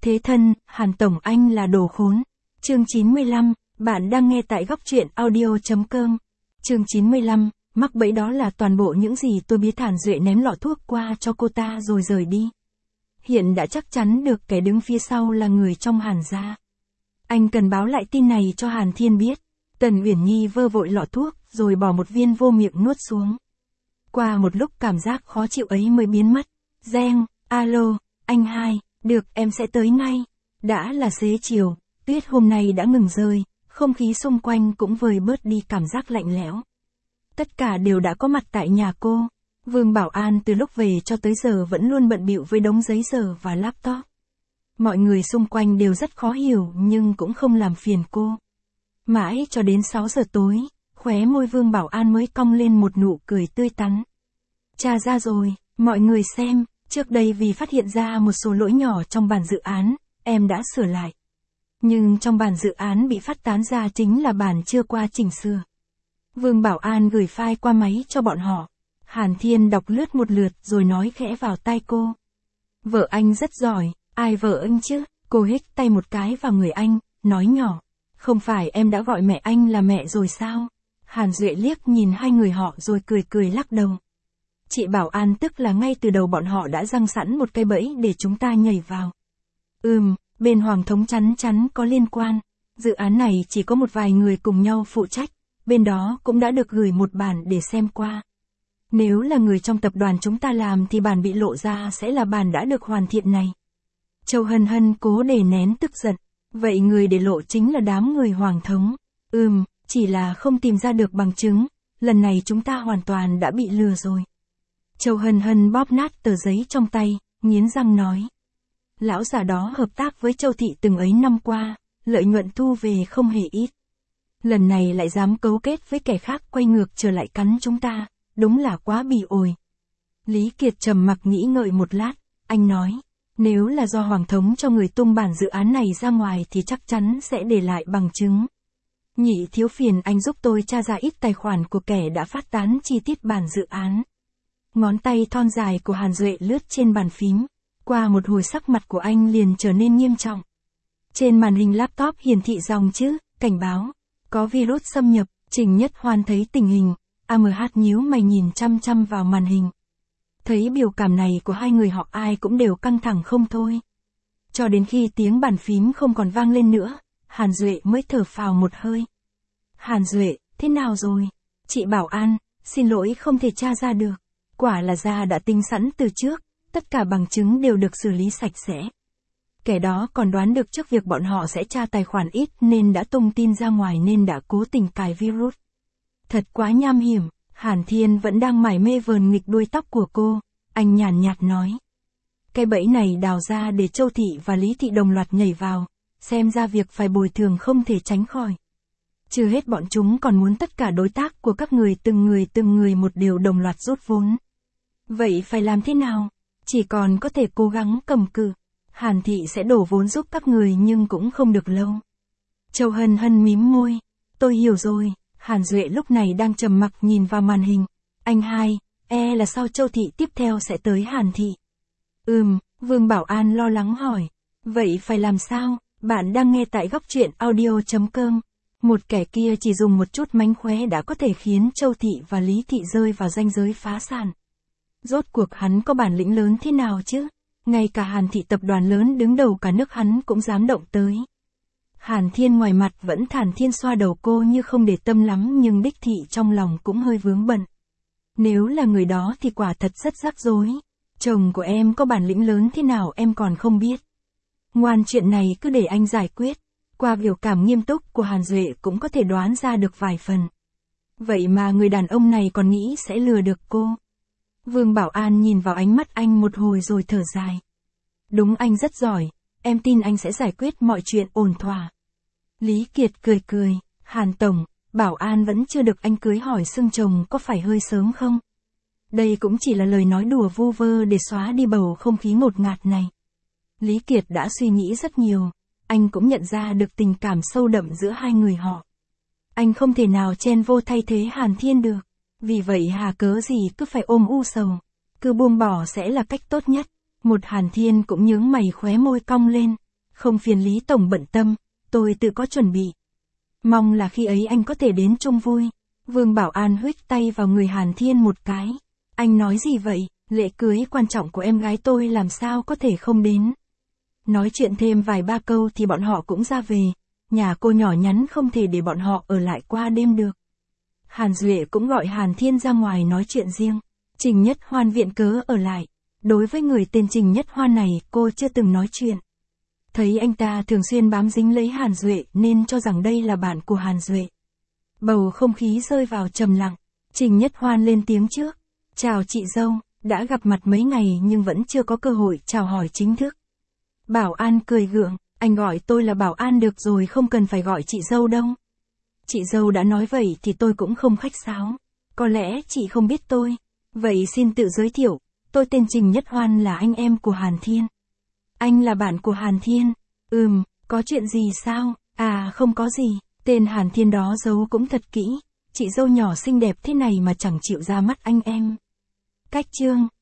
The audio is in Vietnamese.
Thế thân, Hàn Tổng anh là đồ khốn. Chương 95, bạn đang nghe tại góc truyện audio.com. Chương 95, mắc bẫy đó là toàn bộ những gì tôi biết. Hàn Duệ ném lọ thuốc qua cho cô ta rồi rời đi. Hiện đã chắc chắn được kẻ đứng phía sau là người trong Hàn gia. Anh cần báo lại tin này cho Hàn Thiên biết. Tần Uyển Nhi vơ vội lọ thuốc rồi bỏ một viên vô miệng nuốt xuống. Qua một lúc cảm giác khó chịu ấy mới biến mất. Reng, alo, anh hai, được em sẽ tới ngay. Đã là xế chiều, tuyết hôm nay đã ngừng rơi, không khí xung quanh cũng vơi bớt đi cảm giác lạnh lẽo. Tất cả đều đã có mặt tại nhà cô. Vương Bảo An từ lúc về cho tới giờ vẫn luôn bận bịu với đống giấy tờ và laptop. Mọi người xung quanh đều rất khó hiểu nhưng cũng không làm phiền cô. Mãi cho đến 6 giờ tối, khóe môi Vương Bảo An mới cong lên một nụ cười tươi tắn. Tra ra rồi, mọi người xem, trước đây vì phát hiện ra một số lỗi nhỏ trong bản dự án, em đã sửa lại. Nhưng trong bản dự án bị phát tán ra chính là bản chưa qua chỉnh sửa. Vương Bảo An gửi file qua máy cho bọn họ. Hàn Thiên đọc lướt một lượt rồi nói khẽ vào tai cô. Vợ anh rất giỏi, ai vợ anh chứ? Cô hít tay một cái vào người anh, nói nhỏ. Không phải em đã gọi mẹ anh là mẹ rồi sao? Hàn Duệ liếc nhìn hai người họ rồi cười lắc đầu. Chị Bảo An tức là ngay từ đầu bọn họ đã giăng sẵn một cái bẫy để chúng ta nhảy vào. Bên Hoàng Thống chắn có liên quan. Dự án này chỉ có một vài người cùng nhau phụ trách, bên đó cũng đã được gửi một bản để xem qua. Nếu là người trong tập đoàn chúng ta làm thì bản bị lộ ra sẽ là bản đã được hoàn thiện này. Châu Hân Hân cố đè nén tức giận. Vậy người để lộ chính là đám người Hoàng Thống. Chỉ là không tìm ra được bằng chứng, lần này chúng ta hoàn toàn đã bị lừa rồi. Châu Hân Hân bóp nát tờ giấy trong tay, nghiến răng nói. Lão già đó hợp tác với Châu Thị từng ấy năm qua, lợi nhuận thu về không hề ít. Lần này lại dám cấu kết với kẻ khác quay ngược trở lại cắn chúng ta, đúng là quá bỉ ổi. Lý Kiệt trầm mặc nghĩ ngợi một lát, anh nói. Nếu là do Hoàng Thống cho người tung bản dự án này ra ngoài thì chắc chắn sẽ để lại bằng chứng. Nhị thiếu phiền anh giúp tôi tra ra ít tài khoản của kẻ đã phát tán chi tiết bản dự án. Ngón tay thon dài của Hàn Duệ lướt trên bàn phím. Qua một hồi sắc mặt của anh liền trở nên nghiêm trọng. Trên màn hình laptop hiển thị dòng chữ, cảnh báo. Có virus xâm nhập, Trình Nhất Hoan thấy tình hình. AMH nhíu mày nhìn chăm vào màn hình. Thấy biểu cảm này của hai người họ ai cũng đều căng thẳng không thôi. Cho đến khi tiếng bàn phím không còn vang lên nữa, Hàn Duệ mới thở phào một hơi. Hàn Duệ, thế nào rồi? Chị Bảo An, xin lỗi không thể tra ra được. Quả là ra đã tính sẵn từ trước, tất cả bằng chứng đều được xử lý sạch sẽ. Kẻ đó còn đoán được trước việc bọn họ sẽ tra tài khoản ít nên đã tung tin ra ngoài nên đã cố tình cài virus. Thật quá nham hiểm. Hàn Thiên vẫn đang mải mê vờn nghịch đuôi tóc của cô, anh nhàn nhạt nói. Cái bẫy này đào ra để Châu Thị và Lý Thị đồng loạt nhảy vào, xem ra việc phải bồi thường không thể tránh khỏi. Chưa hết bọn chúng còn muốn tất cả đối tác của các người từng người một đều đồng loạt rút vốn. Vậy phải làm thế nào? Chỉ còn có thể cố gắng cầm cự. Hàn Thị sẽ đổ vốn giúp các người nhưng cũng không được lâu. Châu Hân Hân mím môi. Tôi hiểu rồi. Hàn Duệ lúc này đang trầm mặc nhìn vào màn hình. Anh hai, là sau Châu Thị tiếp theo sẽ tới Hàn Thị. Vương Bảo An lo lắng hỏi. Vậy phải làm sao? Bạn đang nghe tại góc truyện audio.com. Một kẻ kia chỉ dùng một chút mánh khóe đã có thể khiến Châu Thị và Lý Thị rơi vào ranh giới phá sản. Rốt cuộc hắn có bản lĩnh lớn thế nào chứ? Ngay cả Hàn Thị tập đoàn lớn đứng đầu cả nước hắn cũng dám động tới. Hàn Thiên ngoài mặt vẫn thản nhiên xoa đầu cô như không để tâm lắm nhưng đích thị trong lòng cũng hơi vướng bận. Nếu là người đó thì quả thật rất rắc rối. Chồng của em có bản lĩnh lớn thế nào em còn không biết. Ngoan chuyện này cứ để anh giải quyết. Qua biểu cảm nghiêm túc của Hàn Duệ cũng có thể đoán ra được vài phần. Vậy mà người đàn ông này còn nghĩ sẽ lừa được cô. Vương Bảo An nhìn vào ánh mắt anh một hồi rồi thở dài. Đúng anh rất giỏi, em tin anh sẽ giải quyết mọi chuyện ổn thỏa. Lý Kiệt cười. Hàn Tổng, Bảo An vẫn chưa được anh cưới hỏi xưng chồng có phải hơi sớm không? Đây cũng chỉ là lời nói đùa vu vơ để xóa đi bầu không khí ngột ngạt này. Lý Kiệt đã suy nghĩ rất nhiều, anh cũng nhận ra được tình cảm sâu đậm giữa hai người họ. Anh không thể nào chen vô thay thế Hàn Thiên được, vì vậy hà cớ gì cứ phải ôm u sầu. Cứ buông bỏ sẽ là cách tốt nhất. Một Hàn Thiên cũng nhướng mày khóe môi cong lên. Không phiền Lý Tổng bận tâm, tôi tự có chuẩn bị. Mong là khi ấy anh có thể đến chung vui. Vương Bảo An huých tay vào người Hàn Thiên một cái. Anh nói gì vậy, lễ cưới quan trọng của em gái tôi làm sao có thể không đến. Nói chuyện thêm vài ba câu thì bọn họ cũng ra về. Nhà cô nhỏ nhắn không thể để bọn họ ở lại qua đêm được. Hàn Duệ cũng gọi Hàn Thiên ra ngoài nói chuyện riêng. Trình Nhất Hoan viện cớ ở lại. Đối với người tên Trình Nhất Hoan này cô chưa từng nói chuyện. Thấy anh ta thường xuyên bám dính lấy Hàn Duệ nên cho rằng đây là bạn của Hàn Duệ. Bầu không khí rơi vào trầm lặng. Trình Nhất Hoan lên tiếng trước. Chào chị dâu, đã gặp mặt mấy ngày nhưng vẫn chưa có cơ hội chào hỏi chính thức. Bảo An cười gượng, anh gọi tôi là Bảo An được rồi, không cần phải gọi chị dâu đâu. Chị dâu đã nói vậy thì tôi cũng không khách sáo. Có lẽ chị không biết tôi. Vậy xin tự giới thiệu, tôi tên Trình Nhất Hoan là anh em của Hàn Thiên. Anh là bạn của Hàn Thiên? Có chuyện gì sao? À không có gì, tên Hàn Thiên đó giấu cũng thật kỹ. Chị dâu nhỏ xinh đẹp thế này mà chẳng chịu ra mắt anh em. Cách chương